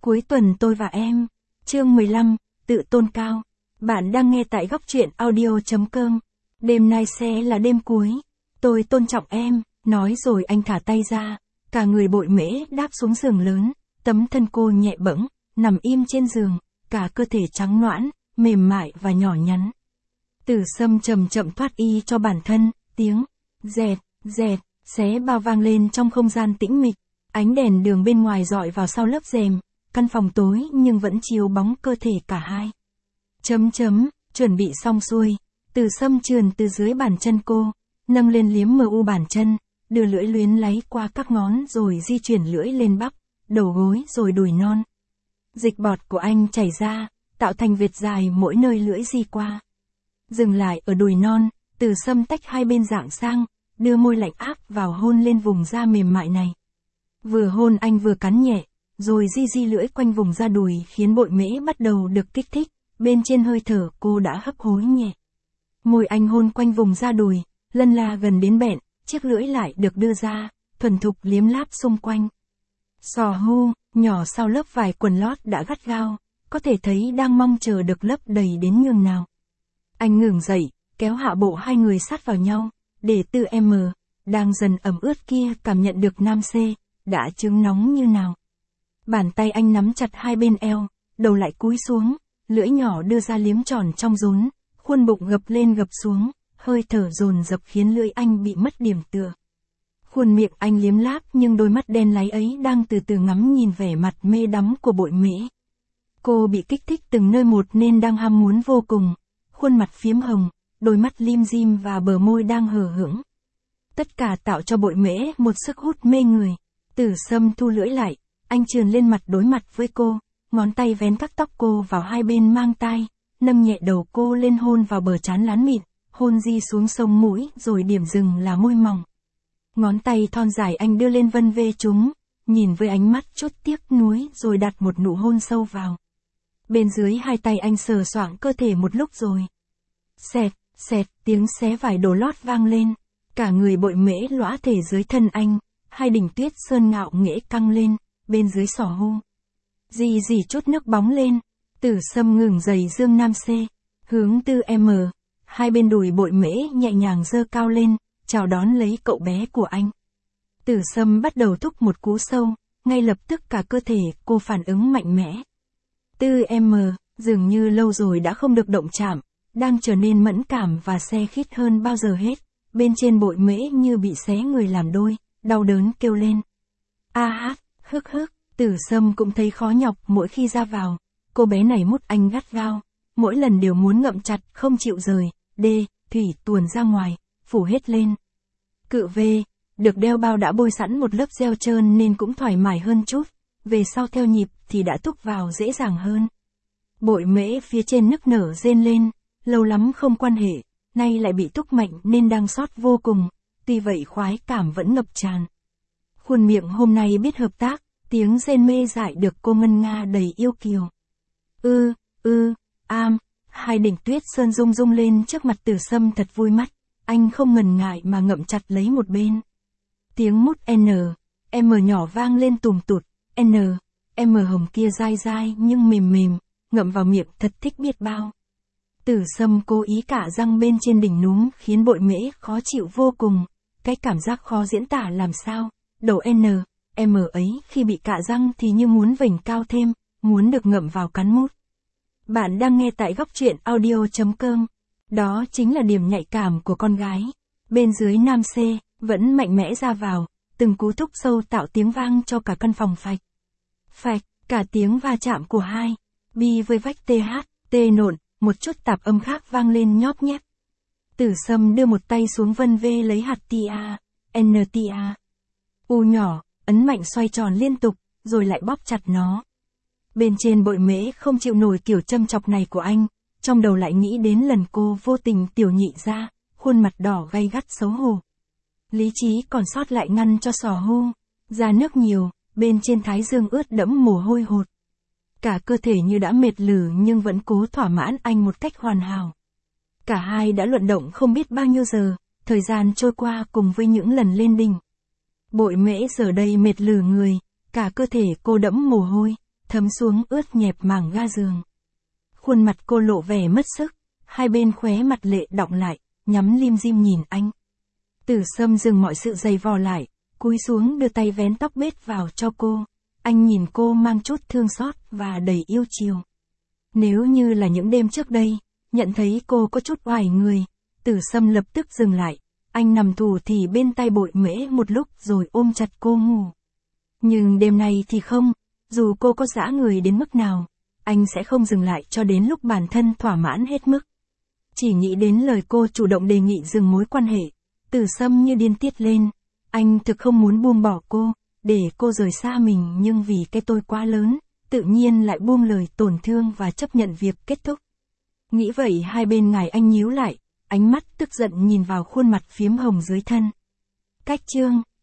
Cuối tuần tôi và em. Chương 15, tự tôn cao. Bạn đang nghe tại góc truyện audio.com. Đêm nay sẽ là đêm cuối. Tôi tôn trọng em, nói rồi anh thả tay ra. Cả người bội mễ đáp xuống giường lớn. Tấm thân cô nhẹ bẫng, nằm im trên giường. Cả cơ thể trắng nõn, mềm mại và nhỏ nhắn. Tử Sâm chậm chậm thoát y cho bản thân. Tiếng dẹt, dẹt, xé bao vang lên trong không gian tĩnh mịch. Ánh đèn đường bên ngoài rọi vào sau lớp rèm. Căn phòng tối nhưng vẫn chiếu bóng cơ thể cả hai. Chuẩn bị xong xuôi. Tử Sâm trườn từ dưới bàn chân cô, nâng lên liếm mờ u bàn chân, đưa lưỡi luyến láy qua các ngón rồi di chuyển lưỡi lên bắp, đầu gối rồi đùi non. Dịch bọt của anh chảy ra, tạo thành vệt dài mỗi nơi lưỡi di qua. Dừng lại ở đùi non, Tử Sâm tách hai bên dạng sang, đưa môi lạnh áp vào hôn lên vùng da mềm mại này. Vừa hôn anh vừa cắn nhẹ, rồi di lưỡi quanh vùng da đùi khiến bội mễ bắt đầu được kích thích, bên trên hơi thở cô đã hấp hối nhẹ. Môi anh hôn quanh vùng da đùi, lân la gần đến bẹn, chiếc lưỡi lại được đưa ra, thuần thục liếm láp xung quanh. Sò hu, nhỏ sau lớp vải quần lót đã gắt gao, có thể thấy đang mong chờ được lấp đầy đến nhường nào. Anh ngừng dậy, kéo hạ bộ hai người sát vào nhau, để Tư M, đang dần ẩm ướt kia cảm nhận được nam C, đã trứng nóng như nào. Bàn tay anh nắm chặt hai bên eo, đầu lại cúi xuống, lưỡi nhỏ đưa ra liếm tròn trong rốn, khuôn bụng gập lên gập xuống, hơi thở dồn dập khiến lưỡi anh bị mất điểm tựa. Khuôn miệng anh liếm láp nhưng đôi mắt đen láy ấy đang từ từ ngắm nhìn vẻ mặt mê đắm của bội mễ. Cô bị kích thích từng nơi một nên đang ham muốn vô cùng, khuôn mặt phiếm hồng, đôi mắt lim dim và bờ môi đang hờ hững. Tất cả tạo cho bội mễ một sức hút mê người. Tử Sâm thu lưỡi lại, anh trườn lên mặt đối mặt với cô, ngón tay vén các tóc cô vào hai bên mang tai, nâng nhẹ đầu cô lên hôn vào bờ trán lán mịn, hôn di xuống sống mũi rồi điểm dừng là môi mỏng. Ngón tay thon dài anh đưa lên vân vê chúng, nhìn với ánh mắt chút tiếc nuối rồi đặt một nụ hôn sâu vào. Bên dưới hai tay anh sờ soạng cơ thể một lúc rồi. Xẹt, tiếng xé vải đồ lót vang lên, cả người bội mễ lõa thể dưới thân anh, hai đỉnh tuyết sơn ngạo nghễ căng lên, bên dưới sỏ hu. Dì chút nước bóng lên, Tử Sâm ngừng giày dương nam C, hướng Tư M, hai bên đùi bội mễ nhẹ nhàng giơ cao lên, chào đón lấy cậu bé của anh. Tử Sâm bắt đầu thúc một cú sâu, ngay lập tức cả cơ thể cô phản ứng mạnh mẽ. Tư M, dường như lâu rồi đã không được động chạm, đang trở nên mẫn cảm và se khít hơn bao giờ hết, bên trên bội mễ như bị xé người làm đôi, đau đớn kêu lên. Hức, Tử Sâm cũng thấy khó nhọc mỗi khi ra vào, cô bé này mút anh gắt gao, mỗi lần đều muốn ngậm chặt không chịu rời, thủy tuồn ra ngoài, phủ hết lên. Cự V, được đeo bao đã bôi sẵn một lớp gel trơn nên cũng thoải mái hơn chút, về sau theo nhịp thì đã thúc vào dễ dàng hơn. Bội mễ phía trên nức nở rên lên, lâu lắm không quan hệ, nay lại bị thúc mạnh nên đang xót vô cùng, tuy vậy khoái cảm vẫn ngập tràn. Khuôn miệng hôm nay biết hợp tác, tiếng rên mê dại được cô ngân nga đầy yêu kiều. Hai đỉnh tuyết sơn rung lên trước mặt Tử Sâm thật vui mắt, anh không ngần ngại mà ngậm chặt lấy một bên. Tiếng mút M nhỏ vang lên tùm tụt, M hồng kia dai nhưng mềm, ngậm vào miệng thật thích biết bao. Tử Sâm cố ý cạ răng bên trên đỉnh núm khiến bội mễ khó chịu vô cùng, cái cảm giác khó diễn tả làm sao, đầu M ấy khi bị cạ răng thì như muốn vểnh cao thêm, muốn được ngậm vào cắn mút. Bạn đang nghe tại góc truyện audio.com. Đó chính là điểm nhạy cảm của con gái. Bên dưới nam C, vẫn mạnh mẽ ra vào, từng cú thúc sâu tạo tiếng vang cho cả căn phòng phạch, cả tiếng va chạm của hai, bi với vách T nộn, một chút tạp âm khác vang lên nhóp nhép. Tử Sâm đưa một tay xuống vân vê lấy hạt NTA. U nhỏ, ấn mạnh xoay tròn liên tục, rồi lại bóp chặt nó. Bên trên bội mễ không chịu nổi kiểu châm chọc này của anh, trong đầu lại nghĩ đến lần cô vô tình tiểu nhị ra, khuôn mặt đỏ gay gắt xấu hổ. Lý trí còn sót lại ngăn cho sò hu, ra nước nhiều, bên trên thái dương ướt đẫm mồ hôi hột. Cả cơ thể như đã mệt lử nhưng vẫn cố thỏa mãn anh một cách hoàn hảo. Cả hai đã luận động không biết bao nhiêu giờ, thời gian trôi qua cùng với những lần lên đỉnh. Bội mễ giờ đây mệt lử người, cả cơ thể cô đẫm mồ hôi, thấm xuống ướt nhẹp màng ga giường. Khuôn mặt cô lộ vẻ mất sức, hai bên khóe mặt lệ đọng lại, nhắm lim dim nhìn anh. Tử Sâm dừng mọi sự giày vò lại, cúi xuống đưa tay vén tóc bết vào cho cô. Anh nhìn cô mang chút thương xót và đầy yêu chiều. Nếu như là những đêm trước đây, nhận thấy cô có chút oải người, Tử Sâm lập tức dừng lại. Anh nằm thù thì bên tay bội mễ một lúc rồi ôm chặt cô ngủ. Nhưng đêm nay thì không, dù cô có dã người đến mức nào, anh sẽ không dừng lại cho đến lúc bản thân thỏa mãn hết mức. Chỉ nghĩ đến lời cô chủ động đề nghị dừng mối quan hệ, Tử Sâm như điên tiết lên. Anh thực không muốn buông bỏ cô, để cô rời xa mình, nhưng vì cái tôi quá lớn, tự nhiên lại buông lời tổn thương và chấp nhận việc kết thúc. Nghĩ vậy hai bên ngài anh nhíu lại, ánh mắt tức giận nhìn vào khuôn mặt phiếm hồng dưới thân. Cách chương